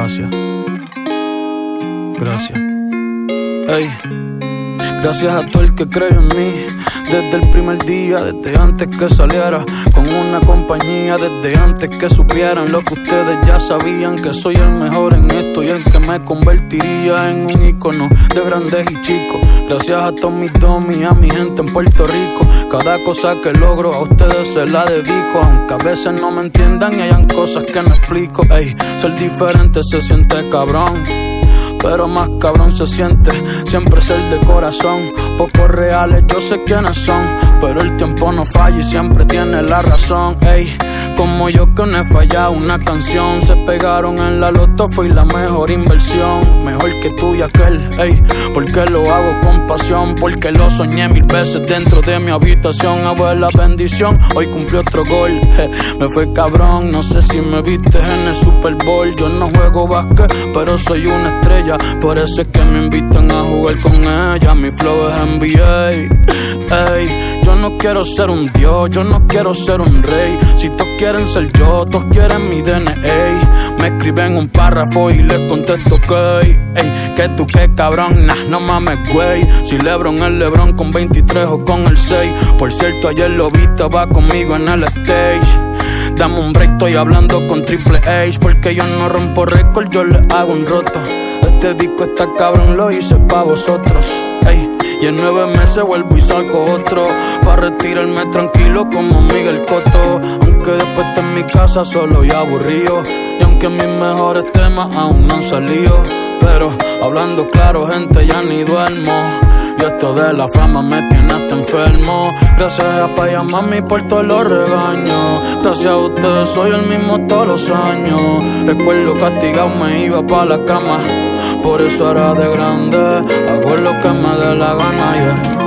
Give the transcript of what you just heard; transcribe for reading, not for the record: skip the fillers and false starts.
Gracias. Ey, gracias a todo el que creyó en mí. Desde el primer día, desde antes que saliera con una compañía, desde antes que supieran lo que ustedes ya sabían, que soy el mejor en esto y el que me convertiría en un ícono de grandes y chicos. Gracias a todos mis domis, a mi gente en Puerto Rico. Cada cosa que logro a ustedes se la dedico, aunque a veces no me entiendan y hayan cosas que no explico. Ey, ser diferente se siente cabrón, pero más cabrón se siente siempre ser de corazón. Pocos reales, yo sé quiénes son, pero el tiempo no falla y siempre tiene la razón. Ey, como yo que no he fallado una canción. Se pegaron en la loto, fue la mejor inversión. Mejor que tú y aquel, ey, porque lo hago con pasión. Porque lo soñé 1000 veces dentro de mi habitación. Abuela, bendición, hoy cumplió otro gol. Me fue cabrón, no sé si me viste en el Super Bowl. Yo no juego básquet, pero soy una estrella. Por eso es que me invitan a jugar con ella. Mi flow es NBA. Ey, yo no quiero ser un dios, yo no quiero ser un rey. Si todos quieren ser yo, todos quieren mi DNA. Me escriben un párrafo y les contesto que ey, que tú qué cabrón, nah, no mames güey. Si Lebron es Lebron con 23 o con el 6. Por cierto, ayer lo vi, estaba conmigo en el stage. Dame un break, estoy hablando con Triple H. Porque yo no rompo récord, yo le hago un roto. Este disco está cabrón, lo hice pa' vosotros. Ey, y en 9 meses vuelvo y saco otro, pa' retirarme tranquilo como Miguel Cotto. Aunque después esté en mi casa solo y aburrido, y aunque mis mejores temas aún no han salido. Pero hablando claro, gente, ya ni duermo. Y esto de la fama me tiene hasta enfermo. Gracias a pa' y a mami por todos los regaños. Gracias a ustedes soy el mismo todos los años. Recuerdo castigado me iba pa' la cama. Por eso ahora de grande hago lo que me dé la gana, yeah.